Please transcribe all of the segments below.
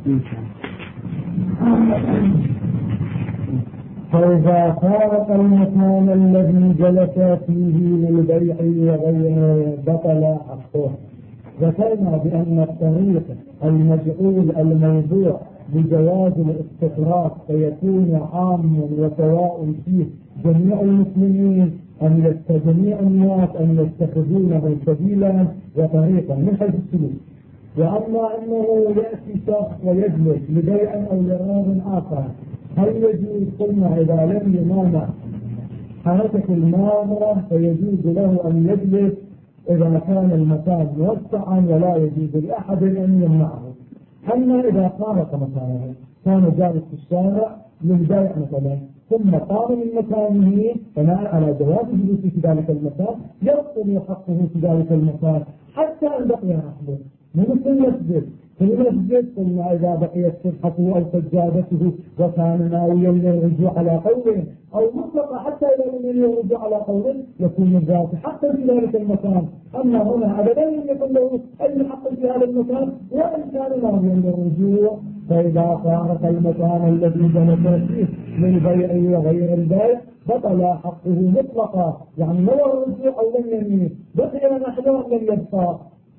فإذا فارق المكان الذي جلس فيه للبيع وغيره بطل حقه. ذكرنا بأن الطريق المجعول الموضوع بجواز الاستطراق فيكون عام وسواء فيه جميع المسلمين جميع الناس أن يتخذونه سبيلا وطريقا من حيث السلوك. وأما أنه يأتي شخص ويجلس لبيع أو لغرض آخر، هل يجوز؟ قلنا إذا لم يمانع حركة المامرة فيجوز له أن يجلس إذا كان المكان موسعا ولا يجوز لأحد أن يمنعه. أما إذا فارق مكانه، كان جالس في الشارع للبيع مثلا ثم قام من مكانه بناء على جواز جلوسه في ذلك المكان يبطل حقه في ذلك المكان حتى أن بقي نحبه. مثل المسجد، في المسجد قلنا إذا بقيت صفحته أو سجادته وكان ناويا للرجوع على قوله أو مطلقا حتى إذا لم ينوي الرجوع على قوله يكون الذات حقا في ذلك المكان. أما هنا أبدا لم يكن له أي حق في هذا المكان وإن كان ناويا للرجوع. فإذا فارق المكان الذي جلس فيه للبيع وغير البيع بطل حقه مطلقا، يعني نوى الرجوع أو لم ينوي بقي نحوه لم يبقى،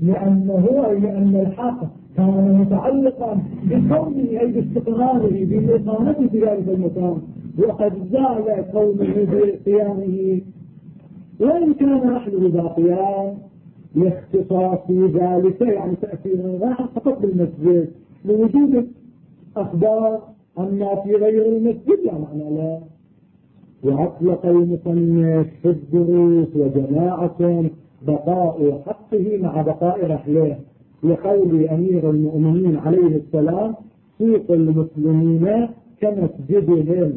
لأن الحق كان متعلقا بكونه أي باستقراره بإقامته في ذلك المكان، وقد زال كونه بقيامه وإن كان نحن باقيان لاختصاص ذلك، يعني تأثير راح فقط بالمسجد لوجود أخبار أما في غير المسجد لا معنى لا. وأطلق المصنف في الدروس وجماعة بقاء حقه مع بقاء رحله لقول أمير المؤمنين عليه السلام سوق المسلمين كمسجدهم.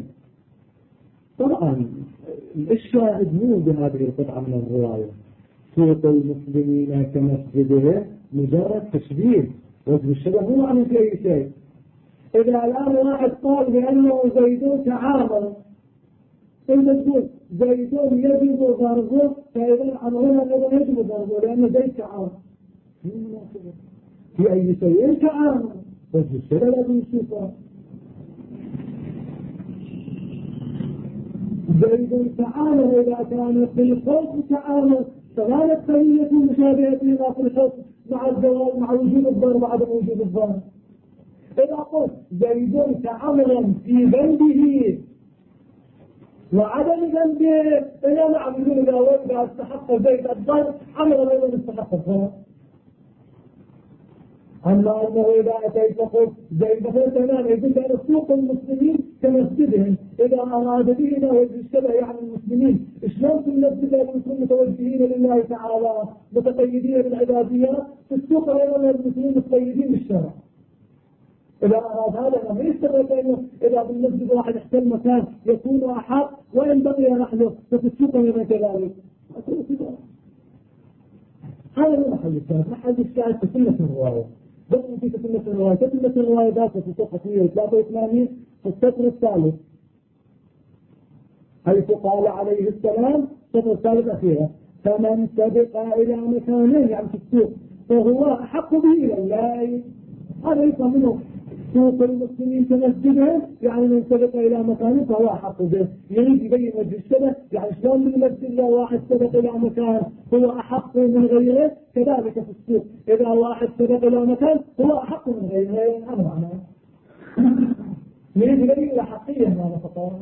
طبعا الشاهد مو بهذه القطعة من الرواية سوق المسلمين كمسجدهم مجرد تشبيه، وجه الشبه مو معنى في أي شيء. إذا الآن واحد قال بأنه زيدون تعامل، انت تقول زيدون يجب ضربه، فإذا عمرنا أيضا يجب ضربه لأنه زيد تعامل في أي شيء تعامل، وجه الشبه لازم يشوفه. زيد تعامل إذا كان في الخوف تعامل فلا يتخيل مشابهة لما في الخوف مع الزواج مع وجود الضرب وعدم وجود الضرب. إذا قلت زيد تعاملا في ذنبه وعدم ذنبه إلا نعم يقول إذا استحق زيد الضرب عملا أيضا استحق الضرب. أما أنه إذا أتيت فقلت زيد تماما يقول أن سوق المسلمين كمسجدهم، إذا أراد به إلى وجه الشبه يعني المسلمين شلون في المسجد يكونوا متوجهين لله تعالى متقيدين بالعباديات، في السوق أيضا المسلمين متقيدين بالشرع. إذا أراد هذا ما يستغرق أنه إذا بالمسجد واحد احتل مكان يكون أحق وإن بقي نحن ففي السوق أيضا كذلك. هذا هو محل الشاهد. محل الشاهد في سنة الرواية، بس في سنة الرواية سنة الرواية ذات في صفحة 83 في السطر الثالث حيث قال عليه السلام السطر الثالث أخيرا فمن سبق إلى مكانين يعني في السوق فهو أحق به إلى الله. هذا يفهم منه سوق المسلمين كمسجدهم يعني من سبق إلى مكان فهو أحق به. يريد يبين وجه الشبه يعني شلون بالمسجد لو واحد سبق إلى مكان هو أحق من غيره، كذلك في السوق إذا واحد سبق إلى مكان هو أحق من غيره. هذا معناه يريد يبين الأحقية معنى فقط.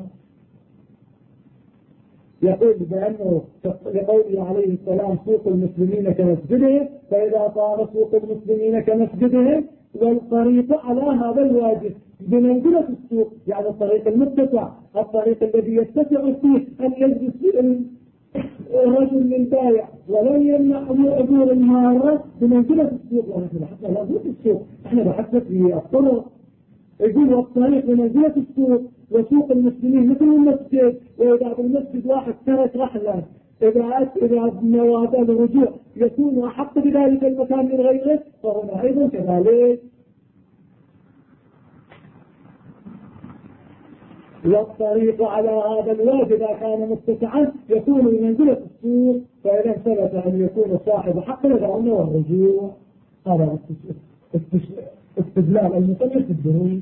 يقول بأنه لقوله عليه السلام سوق المسلمين كمسجدهم، فإذا صار سوق المسلمين كمسجدهم والطريق على هذا الواجب بمنزلة السوق يعني الطريق المتسع، الطريق الذي يتسع فيه أن يجلس فيه الرجل للبايع ولن يمنع عبور المارة بمنزلة السوق. ونحن بحثنا لا بد السوق، احنا بحثنا في الطرق. يقول والطريق بمنزلة السوق وسوق المسلمين مثل المسجد، وإذا بالمسجد واحد ترك رحلا إذا نواد الرجوع يكون أحق بذلك المكان من غيره فهنا أيضا كذلك. والطريق على هذا الوجه إذا كان متسعا يكون بمنزلة السوق، فإذا ثبت أن يكون صاحب حق لدعونه والرجوع. هذا استدلال المصنف الدروس.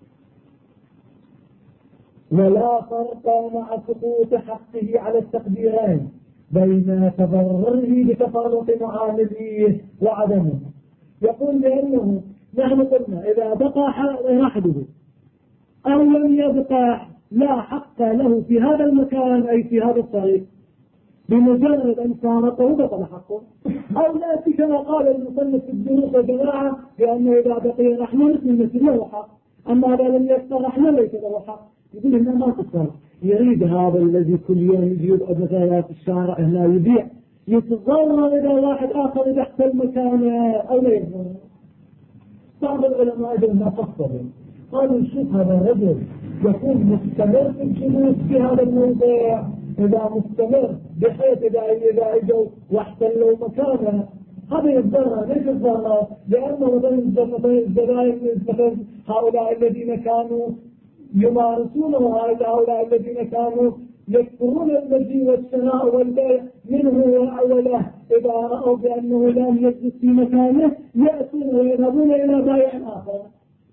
ولا فرق مع سقوط حقه على التقديرين بين تضرره بتفرق معامليه وعدمه. يقول لأنه نحن قلنا إذا بقى حده أو لم يبقى لا حق له في هذا المكان أي في هذا الطريق، بمجرد أن فارقه بطل حقه. أو نأتي كما قال المصنف في الدروس والجماعة بأنه إذا بقي رحمه مثل له حق، أما إذا لم يبقى رحمه ليس له حق. يقول هنا ما تصير. يريد هذا الذي كل يوم يجي يقعد مثلا في الشارع هنا يبيع يتضرر إذا واحد آخر يدخل المكان أو لا يتضرر. بعض العلماء أيضا ما فصلوا قالوا شوف هذا الرجل يكون مستمر في الجلوس في هذا الموضوع، إذا مستمر بحيث إذا اجوا واحتلوا مكانه هذا يتضرر. ليش يتضرر؟ لأنه مثلا هؤلاء الذين كانوا يمارسون وهؤلاء الذين كانوا يكثرون المجيء والشراء والبيع منه وله إذا رأوا بأنه لا يجلس في مكانه يأتون ويذهبون إلى بائع آخر.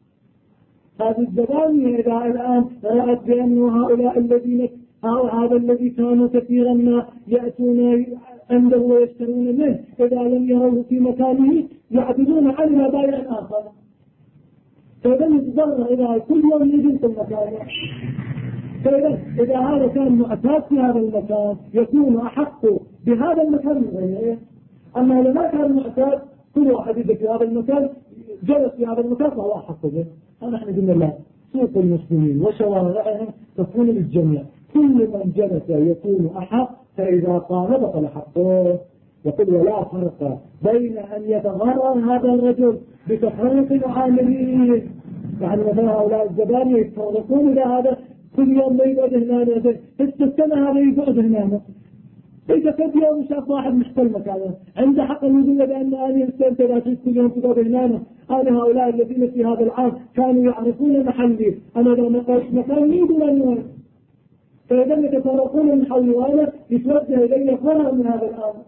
هذه الزبانية إذا الآن رأت بأنه هؤلاء الذين أو هذا الذي كانوا كثيرا ما يأتون عنده ويشترون منه إذا لم يروه في مكانه يعبدون عنه بائع آخر، فإذا يتضرر إذا كل يوم يجي في مكانه. فإذا هذا كان معتاد في هذا المكان يكون أحق بهذا المكان من غيره. أما إذا ما كان معتاد كل واحد يجي في هذا المكان جلس في هذا المكان فهو أحق به. نحن قلنا لا، سوق المسلمين وشوارعهم تكون للجميع، كل من جلس يكون أحق، فإذا قام بطل حقه. يقول ولا فرق بين أن يتغرر هذا الرجل بتفرق عاملين، يعني مثلا هؤلاء الزبائن يتفرقون إلى هذا كل يوم ما يقعد هنا في السنة هذا يقعد هنا. إذا كنت يوم شاف واحد محتل مكانه عنده حق يقول بأن أنا يستمتع لا كل يوم تقعد هنا. أنا هؤلاء الذين في هذا العام كانوا يعرفون محلي، أنا لو ما قلت مكان يقول أنه فإذا يتفرقون من حولي وأنا يتوجه إلي فرق من هذا الأمر،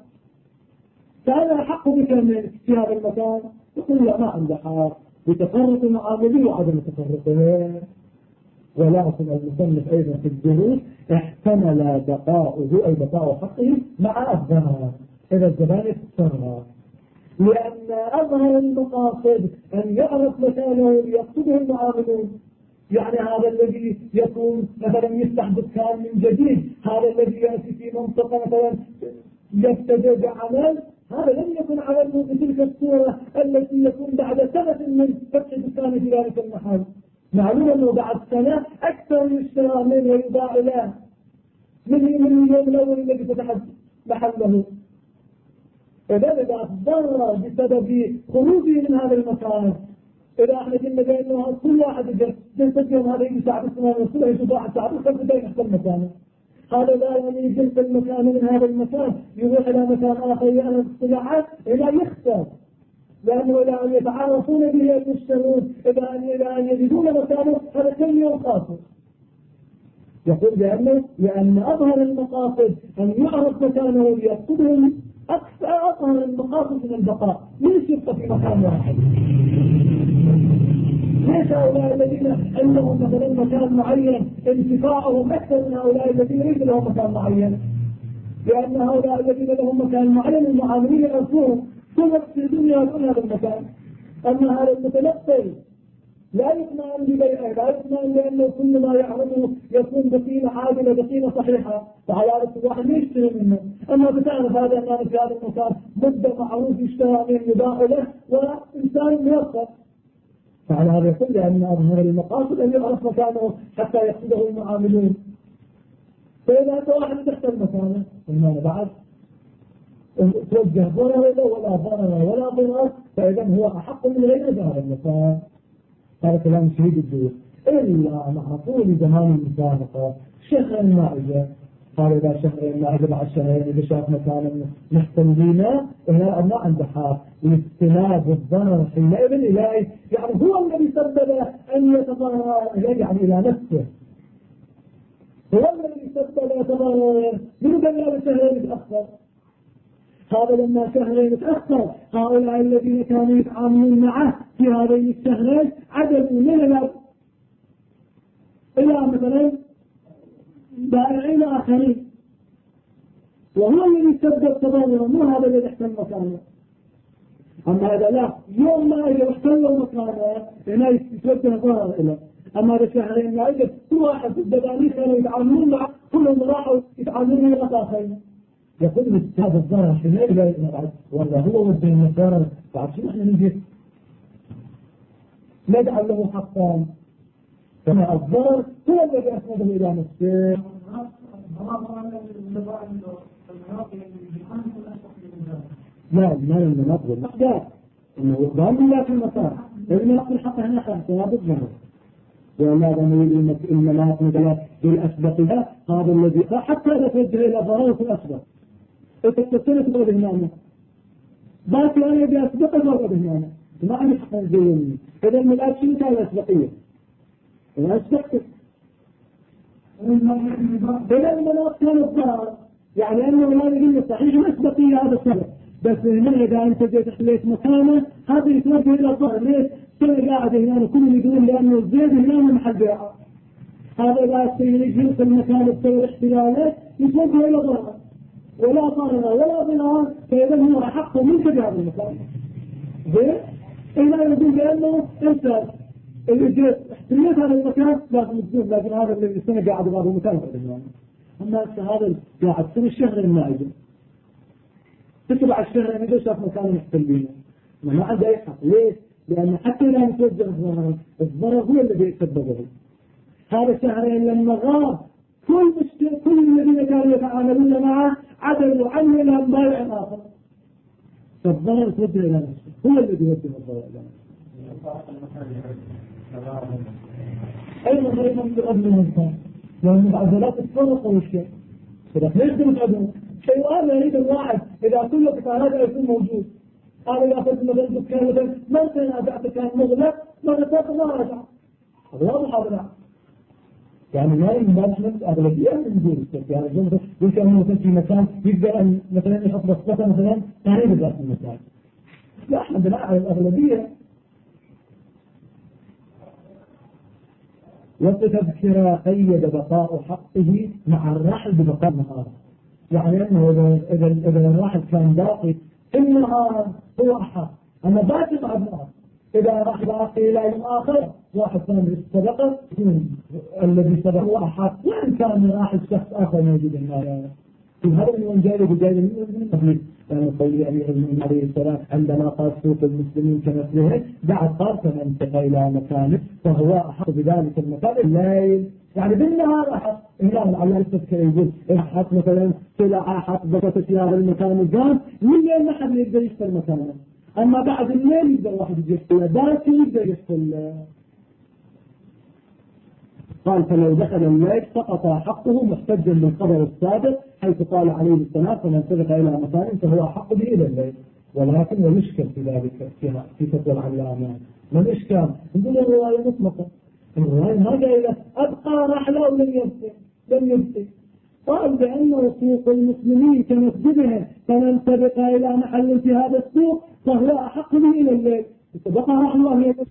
فأنا أحق بك في هذا المكان. يقول لا، ما عنده حق بتفرق معاملي وعدم تفرقه. ولكن المصنف أيضا في الدروس احتمل بقاؤه أي بقاء حقه مع الضرر إذا الزمان يتصرف، لأن أظهر المقاصد أن يعرف مكانه يقصده المعاملون. يعني هذا الذي يكون مثلا يفتح دكان من جديد، هذا الذي يأتي في منطقة مثلا يبتدئ بعمل، هذا لم يكن عمله بتلك الصورة التي يكون بعد سنة من فتح دكان في ذلك المحل. معلوم أنه بعد سنة أكثر يشترى منه ويضاع له من اليوم الأول الذي فتح محله. إذا تضرر بسبب خروجه من هذا المكان، إذا احنا قلنا بأنه كل واحد جلسة يوم هذا يجي ساعة السنة والسنة يجي واحد ساعة السنة بدأ يحصل مكانه، هذا لا يعني يجلس المكان من هذا المكان يروح إلى مكان آخر يعرف الصلاحات إلى يخسر، لأنه إلى أن يتعارفون به المشترون إلى أن يجدون مكانه هذا كل يوم خاصر. يقول لأن أظهر المقاصد أن يعرف مكانه ويقصدهم أكثر أظهر المقاصد من البقاء. ليش يبقى في مكان واحد؟ ليس هؤلاء الذين عندهم مثلا مكان معين انتفاعهم أكثر من هؤلاء الذين ليس لهم مكان معين؟ لأن هؤلاء الذين لهم مكان معين المعاملين يعرفون كل وقت في الدنيا يكون هذا المكان. أما هذا المتلقي لا يطمئن ببيعه، لا يطمئن لأنه كل ما يعلمه يكون بقيمة عادلة بقيمة صحيحة، فعلى الواحد يشتري منه. أما بتعرف هذا أنه في هذا المكان مدة معروف يشترى من يباع له وإنسان موفق، فعلى هذا يقول لأن أظهر المقاصد أن يعرف مكانه حتى يقصده المعاملون. فإذا أنت واحد تحت مكانه قلنا بعد توجه ضرر ولا ضرر ولا ضرر، فإذا هو أحق من غير هذا المكان. هذا كلام شهيد الدروس. إلا مع طول زمان المسابقة شهر المائدة، قال إذا شهر المائدة بعد شهرين إذا شاف مكانا محتملين هنا ما عنده حق لاجتناب الضرر حينئذ إليه، يعني هو الذي سبب أن يتضرر يعني إلى نفسه، هو الذي سبب يتضرر من بني شهرين يتأخر. هذا لما شهرين تأخر هؤلاء الذين كانوا يتعاملون معه في هذين الشهرين عدلوا من إلى مثلا بائعين آخرين، وهو الذي سبب تضرره، مو هذا الذي احتل مكانه. أما هذا لا، يوم ما إذا احتلوا مكانه هنا يتوجه ضرر إليه. أما هذا شهرين لا يوجد كل واحد الدبانيس كانوا يتعاملون معه كلهم راحوا يتعاملون مع آخرين. يقول هذا الضرر حين لا يبعد ولا هو ودي المسار بعد شو احنا نجي نجعل له حقا، كما الضرر هو الذي أسنده إلى نفسه. لا المناط والمقدار انه ضامن لا في المسار المناط الحق هنا خمسة لابد منه، ولهذا نقول المناط مثلا بالأسبقها هذا الذي حتى إذا توجه إلى ضرر في الأسبق التسلسل تقول هنا باقي أنا بأسبق تقول هنا ما عندي حق الجيوني. إذا الملأت شنو كان الأسبقية؟ الأسبقية إذا المناط كان الضرر، يعني أنه لا يجب صحيح الأسبقية هذا السبب، بس هنا إذا أنت جيت حليت مكانه هذا يتوجه إلى الضرر. ليش؟ كل قاعد هنا كل يقولون لأنه الزيت هنا من محل بيعه، هذا إذا يجي في المكان السوي احتلاله يتوجه إلى الضرر ولا ضرر ولا ضرر، فإذا هو حقه من هذا المكان. زين؟ هنا يقول بأنه أنت اللي جيت احتليت هذا المكان لازم تزول، لكن هذا اللي السنة قاعد بهذا المكان يعني. أما هذا قاعد سنة الشهر النائب تتبع الشهر يعني ليش شاف مكان محتلينه ما عنده أي حق. ليش؟ لأن حتى لا يتوجه الضرر هو الذي يسببه. هذا الشهرين لما غاب كل الذين كانوا يتعاملون معه عدلوا عنه إلى بائع آخر، فالضرر يتوجه إلى نفسه، هو الذي يوجه الضرر إلى نفسه. أيضا ضريبا بأمن الإنسان لأن معضلات الفرق والشيء فلك ليش تمتعدون شيء هذا يريد الواحد إذا كل قطارات يكون موجود. أنا إذا أخذت مثلا دكان مثلا ما كان أبعت كان مغلق مرة ثالثة ما رجع، هذا واضح هذا يعني ما يمكن أغلبية من دون يعني يمكن أن يكون في مكان يقدر أن مثلا يحط بسطة مثلا ثاني بذات المكان. لا احنا بناء على الأغلبية. وتذكر قيد بقاء حقه مع الرحل ببقاء النهار، يعني أنه إذا الواحد كان باقي النهار هو أحق، أما باقي مع النهار إذا راح باقي إلى يوم آخر واحد ثاني سبقه الذي سبق هو أحق، وإن كان راح الشخص آخر موجود النهار. في هذا من جاي من قبل يعني قول أمير المؤمنين عليه السلام عندما قال سوق المسلمين كمثله بعد قال فمن انتقى إلى مكانه فهو أحق بذلك المكان الليل، يعني بالنهار أحق. هنا على التذكير يقول أحق مثلا سلعة أحق بقت في هذا المكان الجام والليل ما حد يقدر يشتري مكانه، أما بعد الليل يقدر واحد يشتري باكي يقدر يشتري. قال فلو دخل الليل سقط حقه محتجا بالخبر السابق حيث قال عليه السلام فمن سبق إلى مكان فهو أحق به إلى الليل. ولكن والإشكال في ذلك في فتوى العلامات ما الإشكال؟ نقول الرواية مطلقة، الرواية ما قايلة أبقى رحلة ولم يبقي قال بأنه سوق المسلمين كمسجدهم فمن سبق إلى محل في هذا السوق فهو أحق به إلى الليل. سبق رحلة هي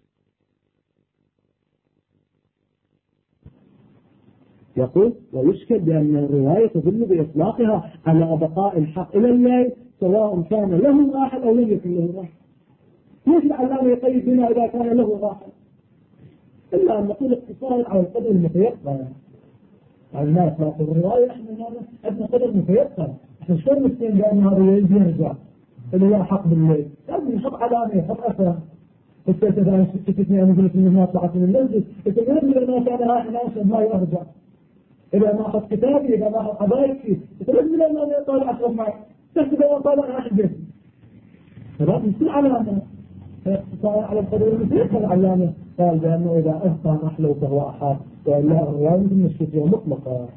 يقول ويشكل بأن الرواية تدل بإطلاقها على بقاء الحق إلى الليل سواء كان له راحل أو لم يكن له راحل. ليش العلامة يقيد بنا إذا كان له راحل؟ إلا أن نقول اقتصار على القدر المتيقن على الناس، لكن الرواية إحنا عندنا قدر متيقن. إحنا شلون نستين بأن هذا الليل يرجع اللي هو حق بالليل؟ لازم نحط علامة يحط أثر. إذا شفتني أنا قلت إنه ما طلعت من المسجد إذا ما كان رايح الناس ما يرجع. إذا ما أخذ كتابي إذا ما أخذ حبايبي ترجم لما يطالع أشرب معي تحسب أن طالع راح البيت. فلازم يصير علامة اقتصار على القدر المتيقن. العلامة قال بأنه إذا أهطى نحله فهو أحق وإلا الرواية من الشتوى مطلقة.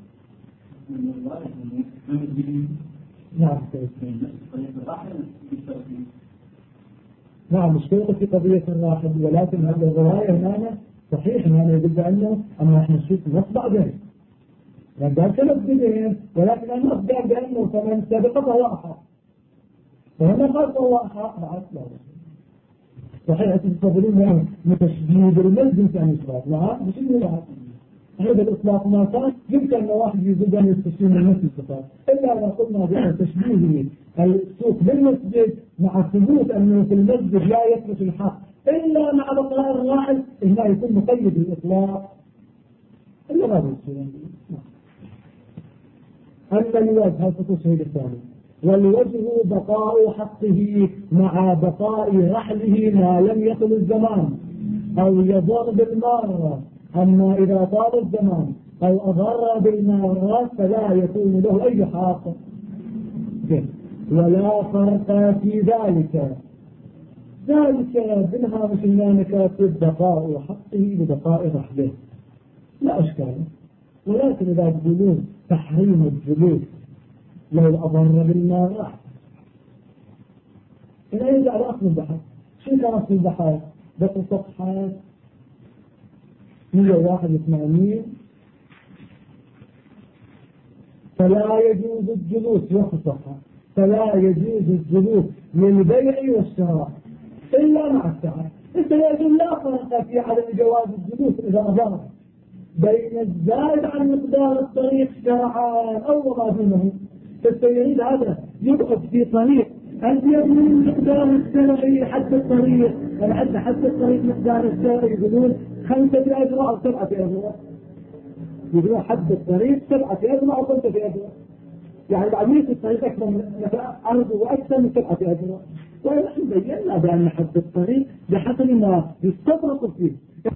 نعم نعم مشكلة في قضية الراحل، ولكن هذه الرواية هنا صحيح يعني يقول بأنه أما إحنا نشوف نص بعدين يعني قال كلام بدين، ولكن النص قال بأنه فمن سبق فهو أحق. وهنا خاص الله أحق بعد لا صحيح تستقبلون يعني متشديد المسجد عن الإطلاق لا مش اللي لا هذا الإطلاق ما كان يمكن أن واحد يزيد أن يستشير من نفس الصفات إلا إذا قلنا بأن تشبيهه السوق بالمسجد مع ثبوت أنه في المسجد لا يثبت الحق إلا مع بقاء الراحل إنه يكون مقيد بالإطلاق إلا ما بيصير. أما الوجه هذا التشهيد الثاني والوجه بقاء حقه مع بقاء رحله ما لم يطل الزمان أو يضر بالمارة. أما إذا طال الزمان أو أضر بالمارة فلا يكون له أي حق ولا فرق في ذلك منها مسلمان كاتب بقاء حقه ببقاء رحله لا أشكال. ولكن إذا تقولون تحريم الجلوس لو أضر بالمارة إذا يرجع لأصل البحث. شو كان أصل البحث؟ بس صفحة 181 فلا يجوز الجلوس يخصها فلا يجوز الجلوس للبيع والشراء إلا مع السعي. السيد لا فرق في عدم جواز الجلوس إذا أضر بين الزائد عن مقدار الطريق شرعا أو ما دونه. فالسيد هذا يقعد في طريق أزيد من مقدار الشرعي حتى الطريق حتى الطريق مقدار الشرعي يقولون 5 أذرع أو 7 أذرع يقولون حد الطريق 7 أذرع أو 5 أذرع يعني بعدين الطريق أكثر من عرضه وأكثر من 7 أذرع. ونحن بينا بأن حد الطريق بحسب ما يستطرق فيه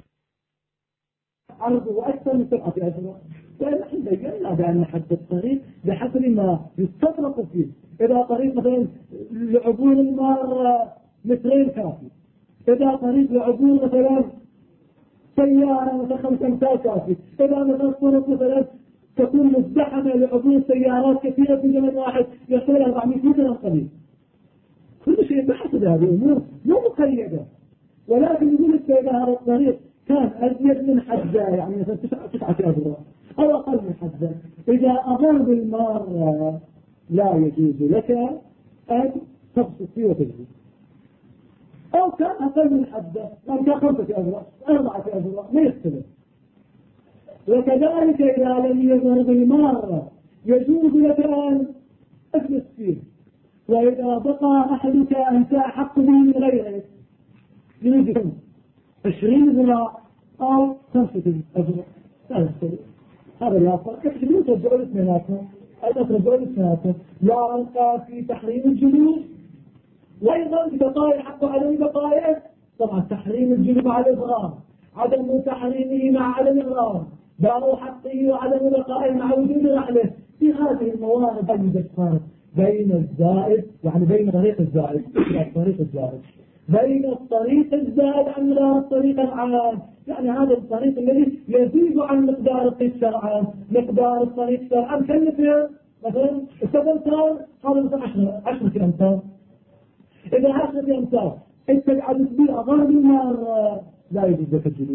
عرضه أكثر من 7 أذرع. ونحن بينا بأن حد الطريق بحسب ما يستطرق فيه. إذا طريق مثلا لعبور المار 2 متر كافي. إذا طريق لعبور مثلا سيارة مثلا 5 أمتار كافي. إذا مثلا طرق مثلا تكون مزدحمة لعبور سيارات كثيرة في زمن واحد يصل 400 متر قليل. كل شيء بحسب هذه الأمور مو مقيدة. ولكن يقول لك إذا هذا الطريق كان أزيد من حده يعني مثلا 9 أذرع أو أقل من حده إذا أضر بالمار لا يجوز لك أن تبسط فيه وتجوز. أو كان أقل من حده كان 5 أذرع 4 أذرع ما يختلف. وكذلك إذا لم يضر بالمار يجوز لك أن تجلس فيه. وإذا بقى أحدك أنت أحق به من غيرك يجب 20 ذراع أو 5 أذرع لا يختلف. هذا لا فرق. يجب ترجعوا لاثنيناتهم أيضا ترجعوا لاثنيناتهم لا ألقى في تحريم الجلوس وأيضا ببقاء حق عدم بقائه. طبعا تحريم الجلوس مع الإضرار عدم تحريمه مع عدم الإضرار بقاء حقه وعدم بقائه مع وجود رحله. في هذه الموارد يوجد فرق بين الزائد يعني بين طريق الزائد بين الطريق الزائد عن مقدار الطريق العام. يعني هذا الطريق الذي يزيد عن مقدار الطريق شرعا. مقدار الطريق شرعا كلفه مثلا 7 أمتار هذا مثلا 10 أمتار. إذا 10 أمتار أنت قاعد تبيع أضرب النار لا يجوز لك الجلوس.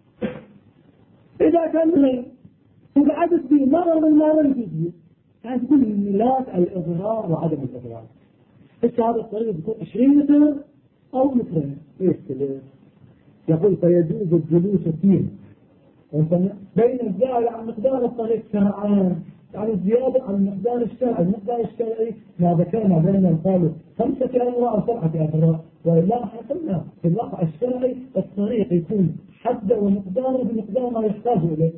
إذا كان غير وقاعد تبيع مرة من النار يجوز. يعني تقول ملاك الإضرار وعدم الإضرار. هذا الطريق يكون 20 متر أو 2 متر يختلف. يقول فيجوز الجلوس فيه بين الزائد عن مقدار الطريق شرعان يعني الزيادة عن مقدار الشرعي. المقدار الشرعي ما ذكرنا بين قالوا 5 أذرع أو 7 أذرع. وإلا حصلنا في الواقع الشرعي الطريق يكون حد ومقداره بمقدار ما يحتاج إليه.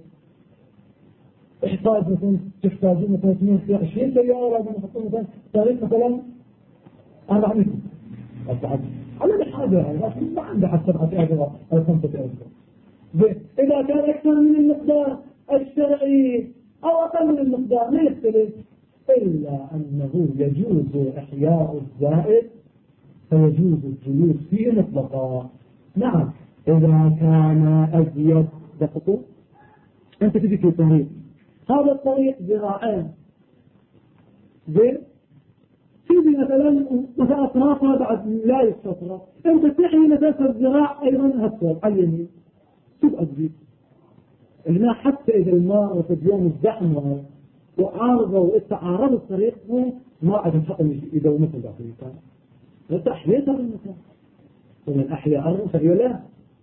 احتاج مثلا تحتاجون مثلا 22 سيارة لازم يحطون مثلا طريق مثلا 4 متر على الحاجة يعني لكن ما عنده حتى 7 أذرع أو 5 أذرع. إذا كان أكثر من المقدار الشرعي أو أقل من المقدار لا يختلف إلا أنه يجوز إحياء الزائد فيجوز الجلوس فيه مطلقا. نعم إذا كان أزيد دقيقة أنت تجي في طريق هذا الطريق ذراعين زين تيجي مثلا أطرافها بعد لا يستطرق أنت تحيي نفس الذراع أيضا هكذا على اليمين تبقى تجيب هنا حتى إذا الماء وتجيون الزحمة وعارضة وإستعارض الطريق ما عدم حق يدوم مثل ذلك أنت أحييت هذا المكان، ومن أحيا أرض فهي لا،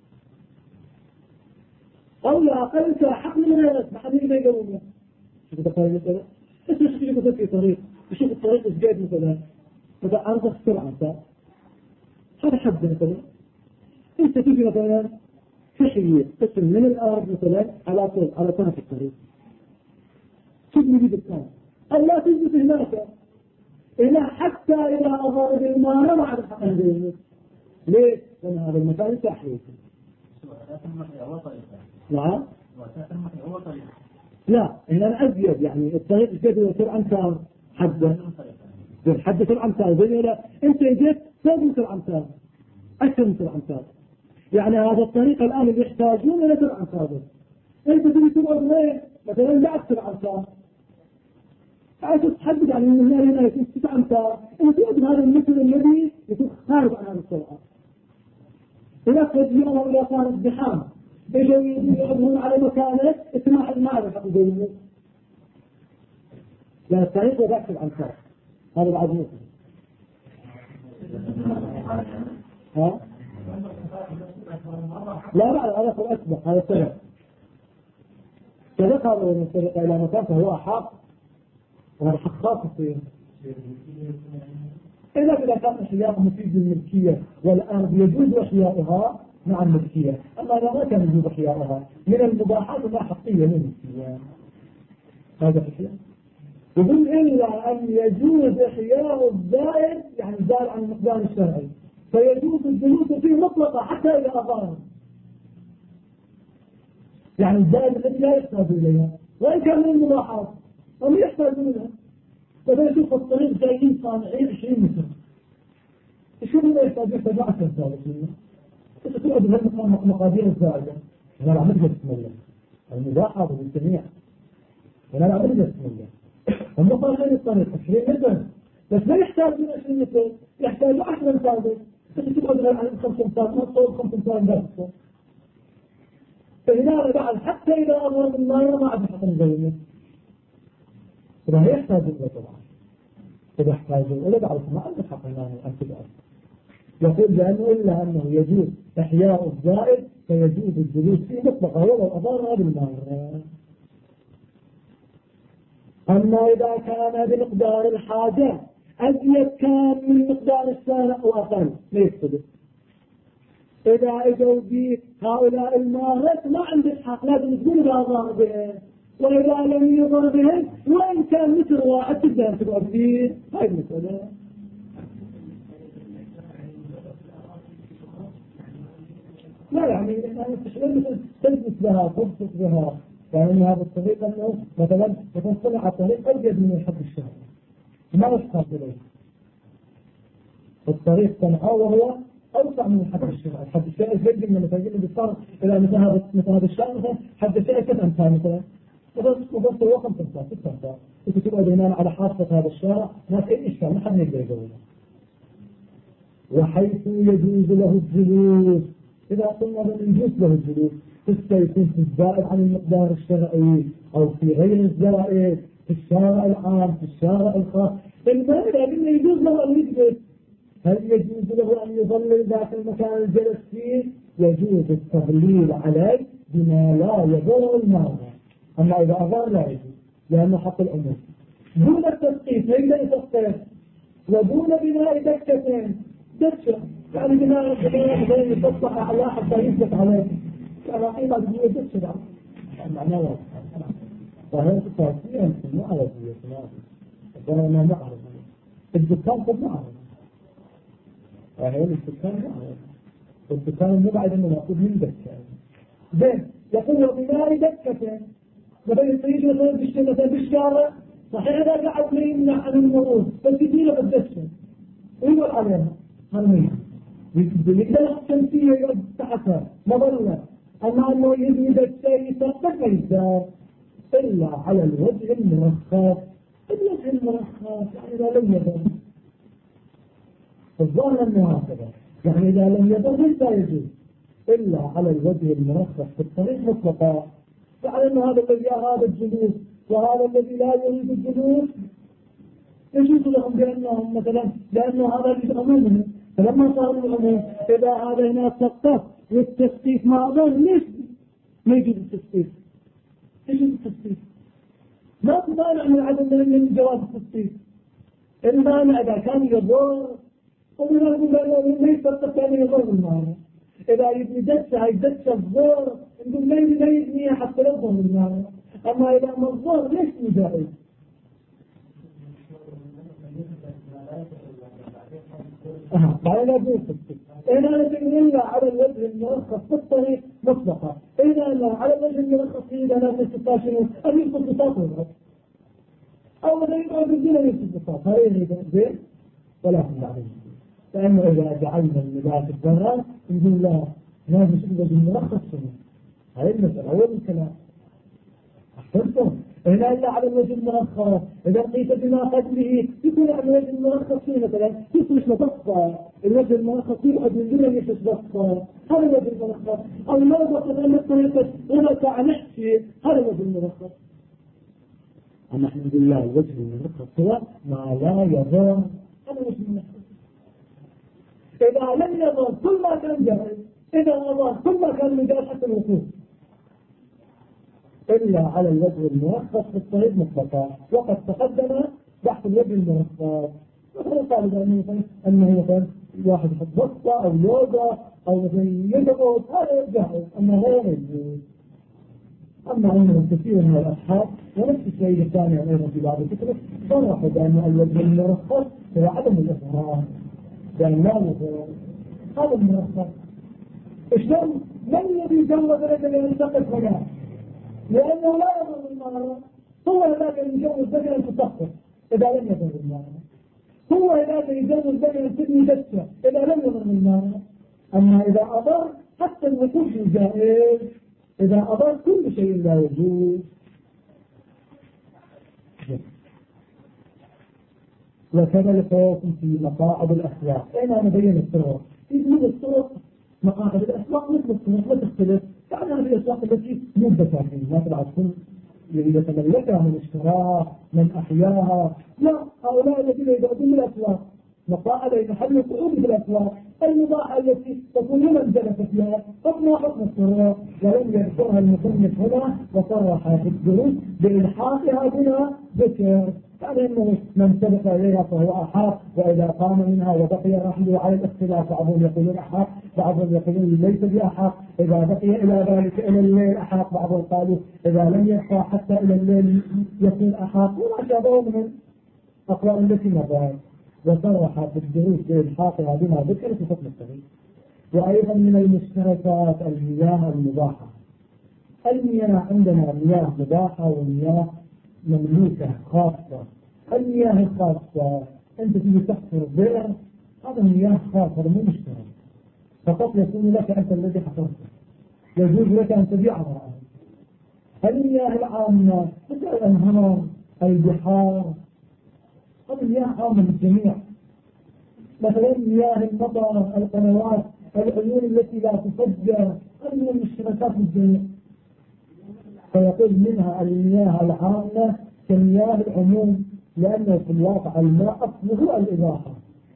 أو لا أقل أنت حق من غيرك ما حد ما يقوم. شوف تقول مثلا أنت تشوف مثلا في طريق، تشوف الطريق إيش جاي مثلا أرض سرعة، هذا حد مثلا. أنت تيجي مثلا تحيي قسم من الأرض مثلا على طول على طرف الطريق، تبني بالثاني أو لا تثبت هناك إلى حتى إلى أظهر بالماء ما عاد حق الجنة. ليه؟ لأن هذا المكان أنت أحييته. نعم. لا هنا أزيد، يعني الطريق جد يصير أمثال حده، حده الأمثال زي لا أنت جيت فوق الأمثال أكثر من الأمثال. يعني هذا الطريق الآن اللي يحتاجون إلى الأمثال، أنت تبي تقعد ليه مثلا لا أكثر أمثال، عايز تحدد عن من هنا يكون 9 أمثال، أنت تقعد هذا المثل الذي يكون خارج عن هذا السرعة. إذا تجيهم إلى صار الزحام يجوا يقعدون على مكانه اسمع المعرفة حق الجنة، لا الطريق وذاك الأمثال هذا بعد مثل. ها؟ لا هذا هو أسبق، هذا سبق سبق هذا من الطريق إلى مكان فهو أحاط، وهذا حق خاص فيه. إذا كان إحياء مفيد للملكية والأرض يجوز إحياؤها مع الملكية، أما إذا ما كان يجوز إحياؤها من المباحات لا حقية للملكية هذا إحياء. يقول إلا أن يجوز إحياء الزائد، يعني زائد عن المقدار الشرعي، فيجوز الجلوس فيه مطلقة حتى إذا أضار، يعني الزائد الذي لا يحتاج إليها وإن كان من المباحات وما يحتاج منها. فبدأ يشوف الطريق جايين صانعين 20 متر، شو اللي يحتاج 10 ثابت منه، انت تقعد بهالمقادير الزائدة. هنا العمل بسم الله المباحة بالجميع، هنا العمل بسم الله هم صانعين الطريق 20 متر بس ما يحتاج من 20 متر، يحتاج 10 ثابت. انت تقعد على 5 ثابت ما تصور 5 ثابت بس. فهنا بعد حتى إذا أمر الله ما عاد حق الجنة إذا يحتاج إلى طبعا، إذا احتاجوا إلى بعض ما عندك حق أن تبعث. يقول لأنه إلا أنه يجوز إحياء الزائد فيجوز الجلوس فيه مطلقة ولو أضار بالماء. أما إذا كان بمقدار الحاجة أزيد كان من مقدار السارق وأقل ليس صدق. إذا اجوا بي هؤلاء المارس ما عندك حق، لازم تقول إذا أضار بهم، وإذا لم يضر بهم وإن كان متر واحد تقدر تقعد فيه. هاي المسألة. لا يعني تلبس بها تبسط بها، يعني هذا الطريق أنه مثلا صنع الطريق أبيض من الحد الشهر ما يشتغل إليه، الطريق صنعه وهو أوسع من الحد الشهر. الحد الشهر يجب من مثلا بالصار إلى مثل هذا الشهر مثلا حد الشهر 7 أمثال مثلا وبس هو 5 أمثال 6 أمثال، أنت تبقى بناء على حافة هذا الشارع ما في أي إشكال ما حد يقدر يقوله. وحيث يجوز له الجلوس، إذا قلنا أنه يجوز له الجلوس يكون في الزائد عن المقدار الشرعي أو في غير الزائد في الشارع العام في الشارع الخاص، المانع أنه يجوز له أن يجلس. هل يجوز له أن يظلل ذاك المكان الجلس فيه؟ يجوز التظليل عليه بما لا يضر المانع، أما إذا أضر لا يجوز لأنه حق الأمور. دون التسقيط يقدر يسقط، ودون بناء دكتين دكة، يعني بناء الدكتين يسطح على حتى يثبت عليه العقيدة بدون دكة معناه واضح. فهي تفاصيل ما أعرف أنا ما أعرف الدكان قد ما أعرف، يعني الدكان ما أعرف الدكان مو بعد إنه مأخذ من دكة. زين يقول بناء دكتين مثلا يريد مثلا بالشارع صحيح إذا قعد ما يمنع عن المرور بس يديله بالدكة ويقول عليها هرمية يقدر الشمسية يقعد تحتها مظلة، أما أنه يبني دكة يسقط ما يقدر إلا على الوجه المرخص. الوجه المرخص يعني إذا لم يضر الظاهر أنه هكذا، يعني إذا لم يضر لا يجوز إلا على الوجه المرخص في الطريق مطلقا. يعني أن هذا الذي هذا الجلوس وهذا الذي لا يريد الجلوس يجوز لهم بأنهم مثلا لأنه هذا العموم منه، فلما صار العموم إذا هذا هنا سقط والتسقيف ما أظن ليش ما يجوز التسقيف؟ يجوز التسقيف، لا تمانع من عدم من جواز التسقيف، المانع إذا كان يضر ومن ما يسقط كان يضر المانع. إذا يبني دسة هاي دسة الضر نقول ما يبنيها حتى لا تضر المانع، أما إذا ما الضر ليش نجاهد؟ بعدين أقول إذا نجمع على الوجه المرخص في الطريق مطلقا، إذا لا على الوجه المرخص إذا لا تستطيع أن يكون بساطه أو لا يقعد بدون أن يكون بساطه، هذا يريد زين ولا هم عليه. لأنه إذا جعلنا اللباس الضرر نقول لا لازم الوجه المرخص شنو؟ هذه المسألة أول الكلام. أحسنتم هنا إلا على الوجه المرخص، إذا قيت بما قبله يكون على الوجه المرخص فيه مثلا يصلح لبصة، الوجه المرخص يقعد من دون أن يصلح بصة، هذا الوجه المرخص. أو مرضى تتعلم طريقة غلط عن نفسه، هذا الوجه المرخص. أما الحمد لله الوجه المرخص هو ما لا يضر، هذا الوجه المرخص. إذا لم يضر كل ما كان جائز، إذا أضر كل ما كان مجال حتى الوقوف، إلا على الوجه المرخص في الطريق مطلقا. وقد تقدم بحث الوجه المرخص، مثلا قال أنه مثلا واحد يحط بسطة أو يوجا أو مثلا يدقوا، هذا جائز، أما غير يجوز. أما عندنا كثير من الأصحاب ونفس الشيء الثاني أيضا في بعض الكتب صرحوا بأن الوجه المرخص هو عدم الإحرام، بأن لا يظهر هذا المرخص. شلون؟ من الذي جوز لك أن ينتقل هنا؟ لأنه لا يضر المعنى. هو هذاك يجوز لك أن تطهر إذا لم يضر المعنى، هو هذاك يجوز لك أن تبني دسة إذا لم يضر المعنى. أما إذا أضر حتى الوقوف جائز، إذا أضر كل شيء لا يجوز. وكذا الحكم في مقاعد الأسواق. أين نبين الطرق؟ في الطرق مقاعد الأسواق مثل الطرق لا تختلف، يعني هذه الأسواق التي مدة ما تبع تكون يتملكها من اشتراها من أحياها، لا، هؤلاء الذين يقعدون بالأسواق مقاعد محل القعود بالأسواق المباحة التي تكون لمن جلس فيها حكم حكم الطرق، ولم يذكرها المصنف هنا وصرح في الدروس بإلحاقها بنا ذكر، يعني أنه من سبق إليها فهو أحاط، وإذا قام منها وبقي رحله على الاختلاف، بعضهم يقولون أحاط بعضهم يقولون ليس بأحاط، إذا بقي إلى ذلك إلى الليل أحاط، بعضهم قالوا إذا لم يبقى حتى إلى الليل يكون أحاط، وما شابه من أقوال التي مضت. وصرح في الدروس بإلحاقها بما ذكر في حكم الصحيح. وأيضا من المشتركات المياه المباحة. المياه عندنا مياه مباحة ومياه مملوكة خاصة. المياه الخاصة أنت تيجي تحفر بئر، هذا مياه خاصة مو مشترك، فقط يكون لك أنت الذي حفرته، يجوز لك أن تبيعها. المياه العامة مثل الأنهار البحار، هذه مياه عامة للجميع. مثلا مياه المطر القنوات العيون التي لا تفجر، هذه من المشتركات للجميع. فيقول منها المياه العامة كمياه العموم، لأنه في الواقع الماء أصله الإباحة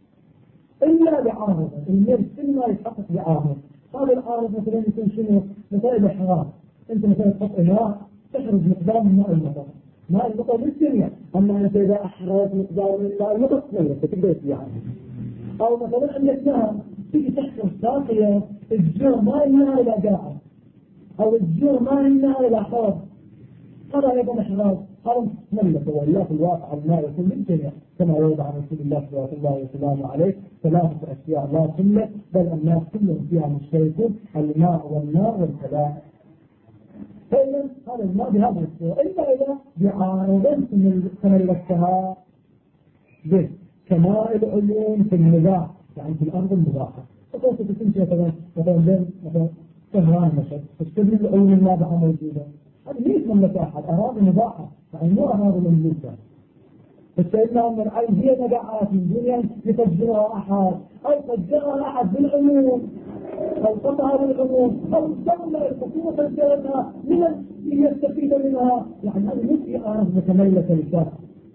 إلا بعارض، المرس كل ما يتحقق بعارض. هذا العارض مثلا يكون شنو؟ مثلا الإحراق، أنت مثلا تحط إناء تحرز مقدار من ماء المطر، ماء المطر للجميع، أما أنت إذا أحرز مقدار من ماء المطر تقدر تبيعه. أو مثلا عندك نهر تيجي تحفر ساقية الجر ما ينهى إلى قاعة، أو الجر ما ينهى إلى حوض، هذا أيضا إحراز، هذا مملكة. وإلا في الواقع الماء يكون للجميع كما ورد عن رسول الله صلى الله وسلم عليه ثلاثة أشياء لا تملك بل الناس كلهم فيها مشتركون، الماء والنار والكلاء. فإذا هذا الماء بهذا الصورة إلا إذا بعارض تملكتها به كماء العيون في المباح، يعني في الأرض المباحة. فقلت تمشي مثلا بين طهران مشهد تستدل العيون المابحة موجودة، هذه ليس مملكة أحد، أراضي مباحة يعني مو أراضي مملوكة. فاستيقنا أن العين هي مباحات من دنيا يفجرها أحد أو فجرها أحد بالعموم أو قطعها بالعموم أو دولة الحكومة فجرها من يستفيد منها، يعني هذه مش أراضي متملكة للكافر.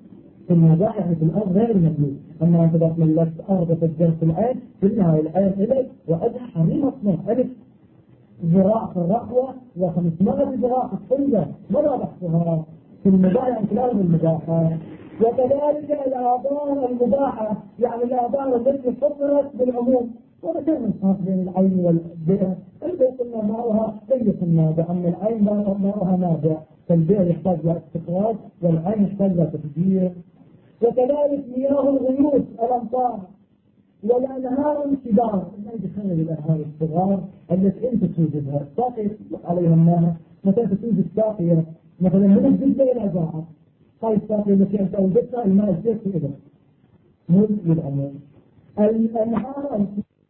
في المباح يعني في الأرض غير المملوك. أما أنت إذا ملكت أرض تجار في العين في النهاية العين إليك وأدها حريم أصلا ألف ذراع في الرقوة و500 ذراع في الصلبة ولا بحثها في المباح يعني في الأرض المباحة. وكذلك الآبار المباحة يعني الآبار التي فطرت بالعموم وذكرنا الفرق بين العين والبئر. البئر قلنا ماؤها ليس النابع، أما العين ماؤها نابع، فالبئر يحتاج إلى استخراج والعين يحتاج إلى تفجير. وكذلك مياه الغيوب الأمطار والأنهار الكبار لا يدخلنا للأنهار الصغار التي أنت توجدها الساقية يطلق عليها الماء. مثلا توجد ساقية مثلا من الجدة إلى الباحة، هاي الساقية التي أنت أوجدتها الماء الزيت في إذا مو للعموم. الأنهار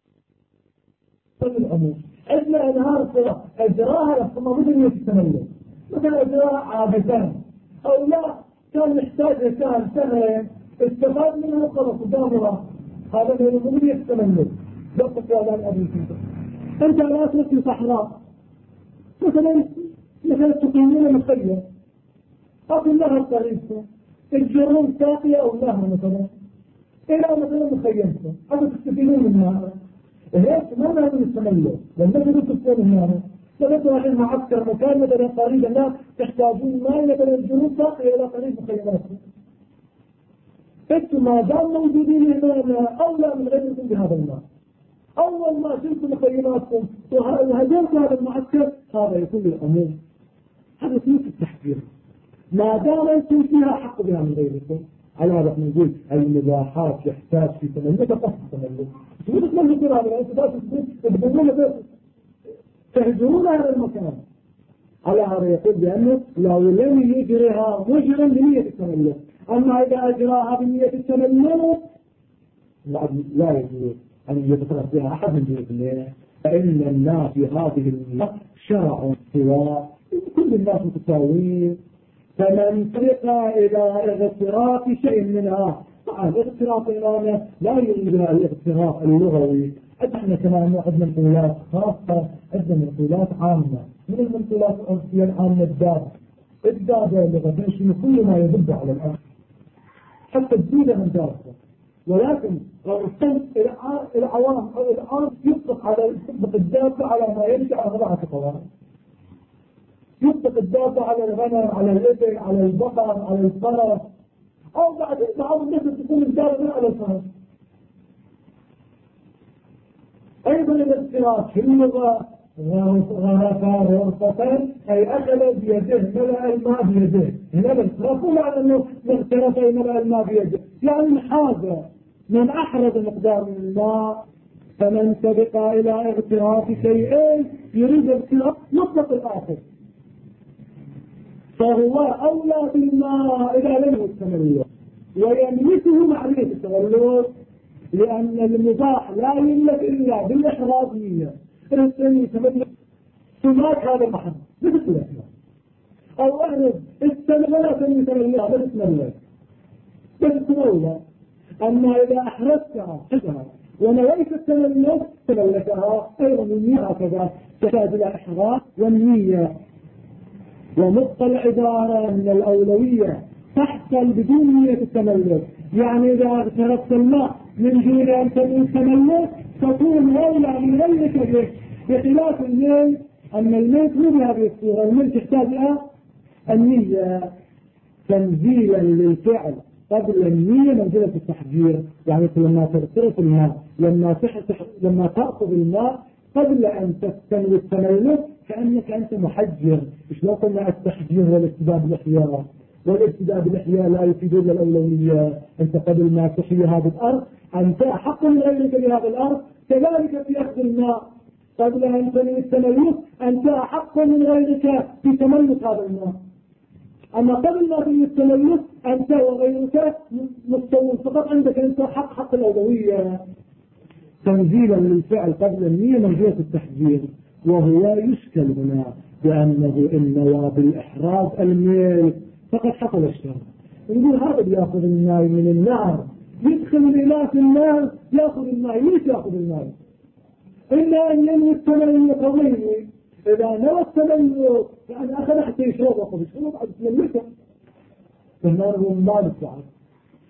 العموم عندنا أنهار صغار أجراها ثم بدون يتملك، مثلا أجراها عادتان أو لا كان محتاج سنة استفاد منها وخلص قدامها، هذا من المؤمن يتملك ضبط فعلان أبي فيه. أنت على أسرة في صحراء مثلا تقيمون مخيم أقول لها الطريقة الجرون ساقية أو لها مثلا إلى مثلا مخيمكم هذا تستفيدون منها. ليش ما لازم يستملوا لما تجدوا تستفيدون منها فلتوا الحين معسكر مكان مثلا قريب الناس تحتاجون ماء مثلا الجرون ساقية إلى قريب مخيماتكم. انتم ما دام موجودين هنا أولى من غيركم بهذا الماء. أول ما شلتم مخيماتكم وهدمتوا هذا المعسكر هذا يكون للعموم. هذا سلوك التحذير ما دام أنتم فيها حق بها من غيركم. على هذا نقول المباحات يحتاج في تملك قصد تملك. شو تتملك هذا؟ أنت تبدون تهجرون هذا المكان. على هذا يقول بأنه لو لم يجرها مجرم بنية التملك، أما إذا أجراها بنية التملك لا يجوز أن يتصرف بها أحد من جهة الله، فإن الناس في هذه المرة شرع سواء كل الناس متساويين. فمن سرق إلى اغتراف شيء منها طبعا اغتراف الآن لا يريد الاغتراف اللغوي. احنا كمان عندنا منقولات خاصة عندنا منقولات عامة. من المنقولات العرفية العامة الدابة لغة شنو كل ما يدب على الأرض حتى الدودة من دابة، ولكن الصوت العوام أو العام يطلق الدابة على ما يمشي على 4 قوائم. يطلق الدابة على الغنم على الإبل على البقر على الفرس، أو بعض الناس تكون الدابة على الفرس. أيضا الاغتراف في اللغة غرف غرفة أي أخذ بيده ملأ الماء بيده. هنا الاغتراف مو معنى أنه اغترف أي ملأ الماء بيده، يعني حاجة من أحرز مقدار من الماء. فمن سبق إلى اغتراف شيئين يريد اغتراف مطلق الآخر فهو أولى بالماء إذا لم يتملك ويملكه معرفة التملك، لأن المباح لا يملك إلا بالإحرازية. الإنسان يتملك سماك هذا المحل مثل الأسماء أو أهرب السملة يتملك بالإسمالك بالسمولة. أما إذا أحرزتها حسها ونويت التملك تملكها أيضا النية هكذا تحتاج إلى إحراز والنية. ومبقى العبارة من الأولوية تحصل بدون نية التملك، يعني إذا اغترفت الماء من دون أن تكون تملك تكون أولى من غيرك به، بخلاف الميت. أما الميت مو بهذه الصورة، الميت يحتاج إلى النية تنزيلا للفعل قبل النية منزلة التحذير. يعني لما تغترف الماء لما تأخذ الماء قبل أن تستنوي التملك كأنك أنت محجر. مش لو قلنا التحجير والاستباب الإحياء، والاستباب الإحياء لا يفيد إلا الأولوية. أنت قبل ما تحيي هذه الأرض أنت حق من غيرك لهذه الأرض، كذلك في أخذ الماء قبل أن تنوي التملك أنت حق من غيرك في تملك هذا الماء. أما قبل ما تنوي التملك أنت وغيرك مستوى فقط، عندك أنت حق الأولوية تنزيلا للفعل قبل النية منزلة التحجير. وهو يشكل هنا بأنه إنما بالإحراز الميل فقد حصل الشر. نقول هذا بيأخذ الماء من النار، يدخل الإله في النار يأخذ الماء. ليش يأخذ الماء؟ إلا أن ينوي التملك قويه. إذا نوى التملك يعني أخذ حتى يشرب وقف يشرب بعد تملكه. النار هو المال السعر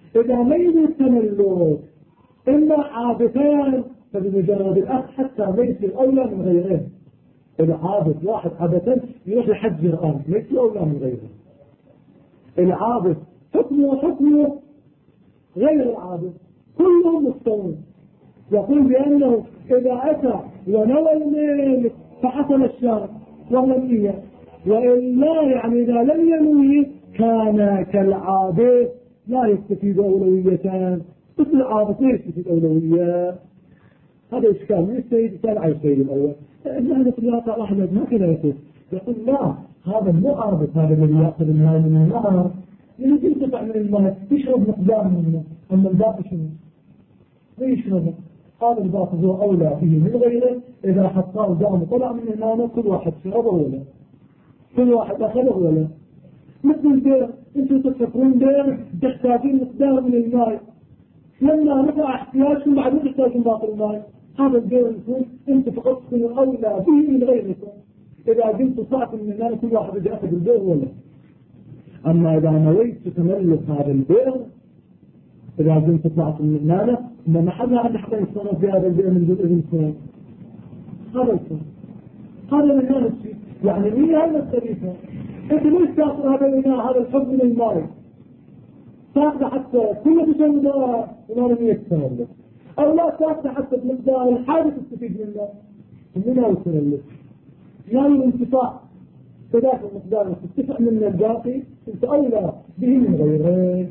إذا ما يريد التملك إما عابثان فبمجرد الأخذ حتى ما يصير أولى من غيره. إذا عابث واحد عابثا يروح لحجر الأرض ما يصير أولى من غيره. العابث حكمه غير العابث كلهم مستوون. يقول بأنه إذا أتى ونوى الملك فحصل الشرط وهو النية، وإلا يعني إذا لم ينوي كان كالعابث لا يستفيد أولويتان. مثل العابث لا يستفيد أولوية. هذا إشكال من السيد كان على السيد الأول. هذا في الواقع أحمد ما كان يقول لا هذا مو عابث، هذا الذي يأخذ الماء من النهر يريد ينتفع من الماء يشرب مقدار منه، أما الباقي شنو؟ ما يشربه. هذا الباقي هو أولى به من غيره. إذا حطاه دام طلع من الماء كل واحد شربه ولا كل واحد أخذه ولا. مثل البير، أنتم تفكرون بير تحتاجون مقدار من الماء، لما رفع احتياجكم بعد ما تحتاجون باقي الماء. هذا البير يكون أنت فقط تكون أولى به من غيركم. إذا قلت طلعت من الماء كل واحد يجي أخذ البير ولا. أما إذا نويت تتملك هذا البير، إذا قلت طلعت من الماء ما حد حتى يصنف في هذا البير من جزء منكم. هذا الكون هذا من هذا الشيء يعني مين هذا الخليفة؟ أنت ليش تأخذ هذا الإناء هذا الحب من الماء تأخذ حتى كل بشيء ونار يتسمى أو لا تأخذ حتى بمقدار الحاجة تستفيد منه من هذا السنة يعني الانتفاع كذلك المقدار تستفع من الباقي أنت أولى به من غيره.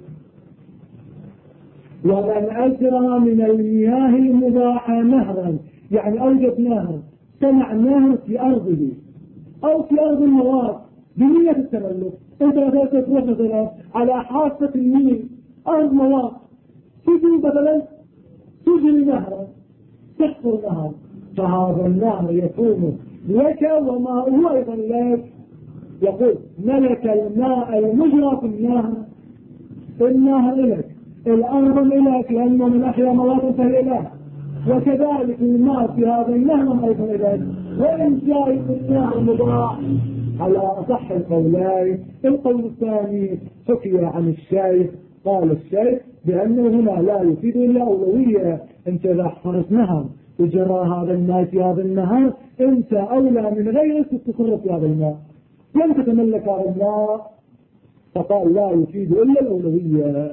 ومن أجرى من المياه المباحة نهرا يعني أوجد نهر سمع نهر في أرضه أو في أرض المواد بنية التملك. أنت مثلا تروح مثلا على حافة النيل أرض مواد تجري مثلا تجري نهرا تحفر نهر، فهذا النهر يكون لك وماءه أيضا لك. يقول ملك الماء المجرى في النهر لك، الأرض لك لأنه من أحيا مواد فهي لك، وكذلك الماء في هذا النهر أيضا لك. وإن جاء النهر مباح على أصح القولين. القول الثاني حكي عن الشيخ قال الشيخ بأنه هنا لا يفيد إلا أولوية. أنت إذا حفرت نهر وجرى هذا الماء في هذا النهر أنت أولى من غيرك تتصرف في هذا الماء، لم تتملك هذا الماء، فقال لا يفيد إلا الأولوية.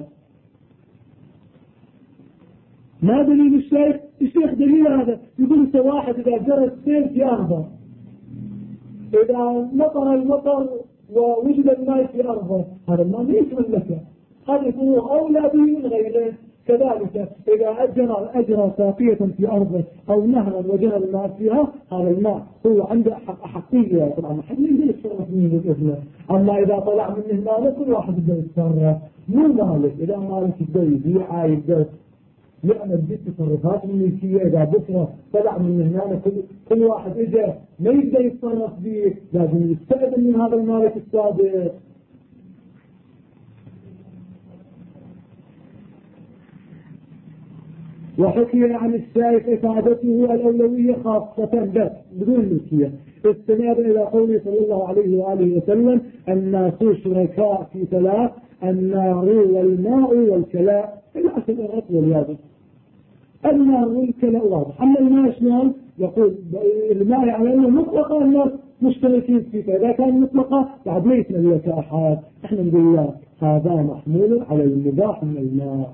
ما دليل الشيخ؟ الشيخ دليل هذا يقول أنت واحد إذا جرى السيل في أرضه، إذا مطر المطر ووجد الماء في أرضه هذا الماء ليس لك، هذا يكون أولى به من غيره. كذلك إذا أجرى ساقية في أرضه أو نهرا وجرى الماء فيها هذا الماء هو عنده أحقية طبعا حد يقدر يتصرف منه بإذنه. أما إذا طلع منه الماء كل واحد يقدر يتصرف مو مالك. إذا مالك يقدر يبيعه يقدر يعمل بالتصرفات الملكية. إذا بكرة طلع من هنا كل واحد إجا ما يقدر يتصرف به، لازم يستأذن من هذا المالك السابق. وحكي عن الشيخ إفادته الأولوية خاصة بس بدون ملكية، استناد إلى قوله صلى الله عليه وآله وسلم الناس شركاء في ثلاث: النار والماء والكلاء. الأصل الرطب واليابس. النار والكلاء واضح. أما الماء شلون؟ يقول الماء على أنه مطلقة الناس مشتركين فيه، فإذا كان مطلقة بعد ليس لك أحد. احنا نقول لا هذا محمول على المباح من الماء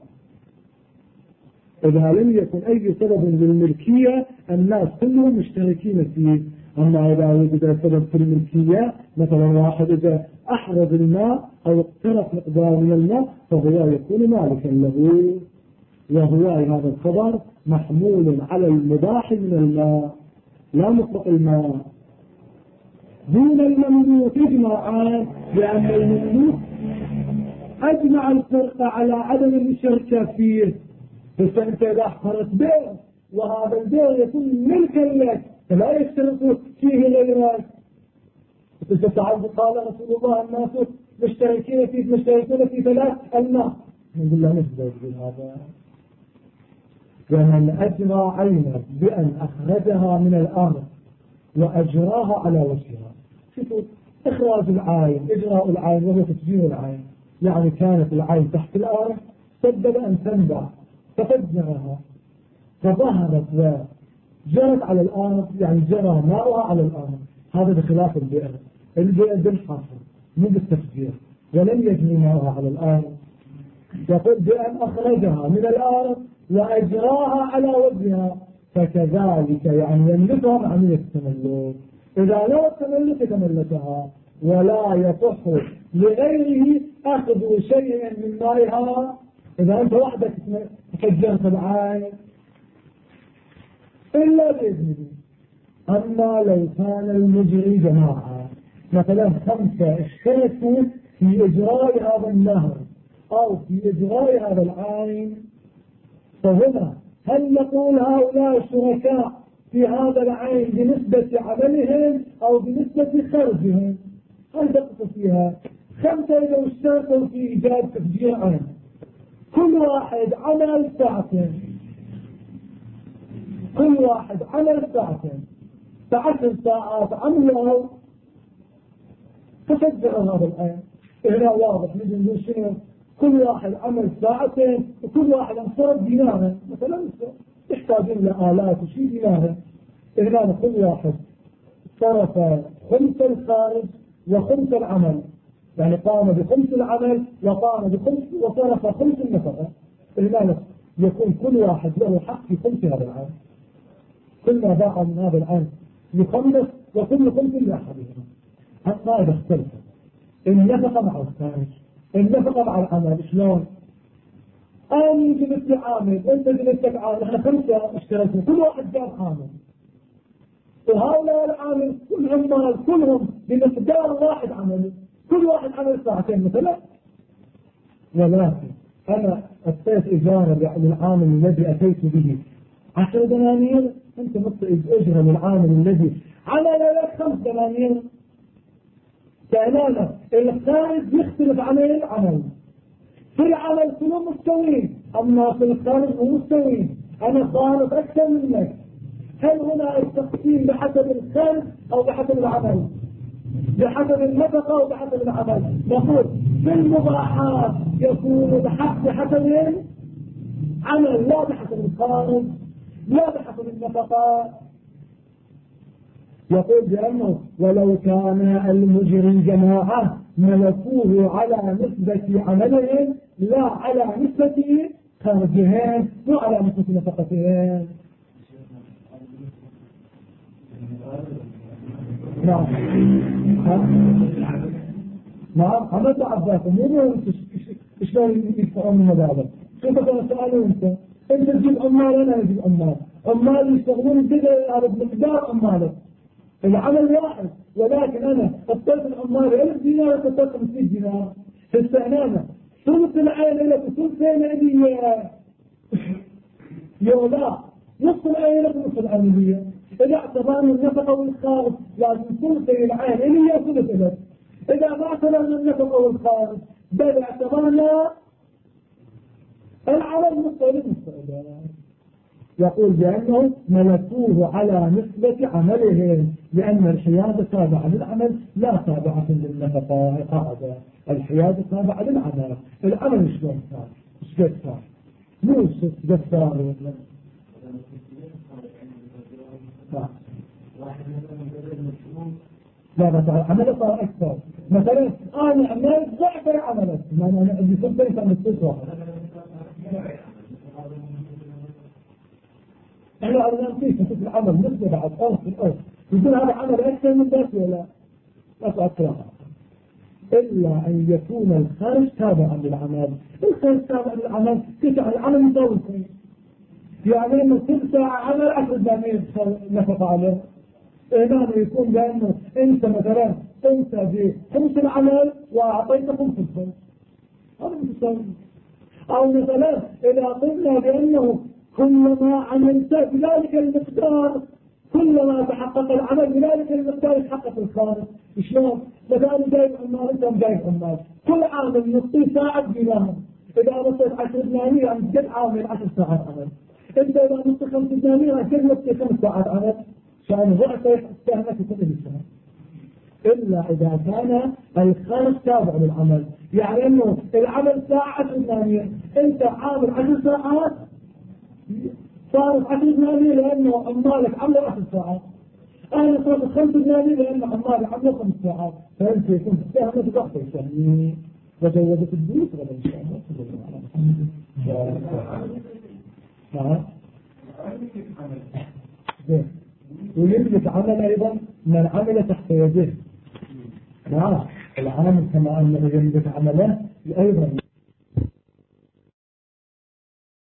إذا لم يكن أي سبب للملكية الناس كلهم مشتركين فيه. أما إذا وجد سبب في الملكية مثلا واحد إذا أحرز الماء أو اقترف مقدار من الماء فهو يكون مالكا له، وهو هذا الخبر محمول على المباح من الماء لا مطلق الماء. دون المملوك إجماعا، لأن المملوك أجمع الفرقة على عدم المشاركة فيه. فأنت إذا أحضرت بير وهذا البير يكون ملكا لك فلا يشترك فيه غيرك. فتعالى قال رسول الله الناس مشتركون في ثلاث الماء. نقول له نفسه هذا ومن أجرى عينا بأن أخرجها من الأرض وأجراها على وجهها. شوفوا إخراج العين، إجراء العين وهو تسجيل العين، يعني كانت العين تحت الأرض سبب أن تنبع ففجرها فظهرت وجرت على الأرض، يعني جرى ماؤها على الأرض. هذا بخلاف البئر. البئر بالحفر مو بالتفجير، ولم يجري ماؤها على الأرض. يقول بأن أخرجها من الأرض وأجراها على وجهها، فكذلك يعني يملكها عملية التملك. إذا لو التملك تملكها، ولا يصح لغيره أخذ شيء من مائها. إذا أنت وحدك فجرت العين إلا بإذنه. أما لو كان المجري جماعة، مثلا 5 اشتركوا في إجراء هذا النهر أو في إجراء هذا العين، فهنا هل نقول هؤلاء شركاء في هذا العين بنسبة عملهم أو بنسبة خرجهم؟ هل دقق فيها؟ 5 لو اشتركوا في إيجاد تفجير عين، كل واحد عمل ساعتين، كل واحد عمل ساعتين، ف10 ساعات عملوا تفجر هذا العين. هنا واضح نجي نقول شنو؟ كل واحد عمل ساعتين وكل واحد انصرف دينارا، مثلا يحتاجون لآلات وشي دينارا. هنا كل واحد صرف 5 الخارج و5 العمل، يعني قام ب5 العمل وقام ب5 وصرف 5 النفقة. هنا يكون كل واحد له حق في 5 هذا العام. كل ما باع من هذا العام يخلص، وكل 5 لأحدهما. القاعدة اختلفت. النفقة مع الخارج، النفقة مع العمل شلون؟ أنا جلست عامل، أنت جلستك عامل، احنا 5 اشتركوا، كل واحد جاب عامل، وهؤلاء العامل كلهم كلهم بمقدار واحد عمل، كل واحد عمل ساعتين مثلا. ولكن أنا أتيت إجارة للعامل الذي أتيت به 10 دنانير، أنت مطلب أجرة للعامل الذي عمل لك 5 دنانير. كأننا الخارج يختلف عن العمل. في العمل كلهم مستويين، أما في الخارج مو مستويين. أنا صارف أكثر منك. هل هنا التقسيم بحسب الخارج أو بحسب العمل؟ بحسب النفقة أو بحسب العمل؟ نقول في المباحات يكون بحسب العمل، لا بحسب الخارج، لا بحسب النفقة. يقول بأنه ولو كان المجرم جماعة ملكوه على نسبة عملهم لا على نسبة خارجهم وعلى نسبة نفقتهم. نعم نعم. عملت عباس مو شلون يدفعون من هذا. شوف انا سألوا انت تجيب عمال، انا اجيب عمال، عمال يشتغلون الدنيا على مقدار عمالك، العمل واحد، ولكن انا اطلت العمال 1000 دينار وطلت 500 دينار. في السهنانة ثلث العين لك وثلثين لي يولا، نصف العين لك ونصف العين لي. إذا اعتبرنا النفقة والخارج لازم ثلثي العين لي وثلث لك. إذا ما اعتبرنا النفقة والخارج بل اعتبرنا العمل مستقل. يقول بأنه ملكوه على نسبة عملهم، لأن الحيادة تابعة للعمل لا تابعة للنفقة. قاعدة الحيادة تابعة للعمل. العمل شلون صار؟ شلون صار؟ مو شلون صار؟ لا بس العمل صار أكثر. مثلا أنا عملت ضعف العمل، أنا عندي 6 سنة واحد. احنا أردنا فيه في العمل نسبة بعد أرض في الأرض، يقول هذا عمل أكثر من ذلك ولا لا أكثر، إلا أن يكون الخارج تابعا للعمل. الخارج تابع للعمل تسع العمل يطول فيه، يعني لما كل ساعة عمل 10 دنانير نفق عليه. إيمان يكون لأنه أنت مثلا أنت بخمس العمل وأعطيت 5 هذا متساوي. أو مثلا إذا قلنا بأنه كلما عملت بذلك المقدار كلما تحقق العمل بذلك المقدار يتحقق الخارج. شلون؟ مثلا جايب عمال، انت جايب عمال، كل عامل نصف ساعة دينار. اذا نصف 10 دنانير يعني قد عامل 10 ساعات عمل. انت اذا نصف 5 دنانير قد نصف 5 ساعات عمل، عشان ضعف استهلك كل السنة. الا اذا كان الخارج تابع للعمل، يعني انه العمل ساعة 8 انت عامل 10 ساعات صارت 10 8 لانه عمالك عملوا 10 ساعات. انا صارت 5 8 لانه عمالك عملوا 5 ساعات. فانت يكون تستهمت ضغط يعني وجودت البيوت ولا ان شاء الله. نعم. ويملك عمل ايضا من عمل تحت يده. نعم العامل كما انه يملك عمله ايضا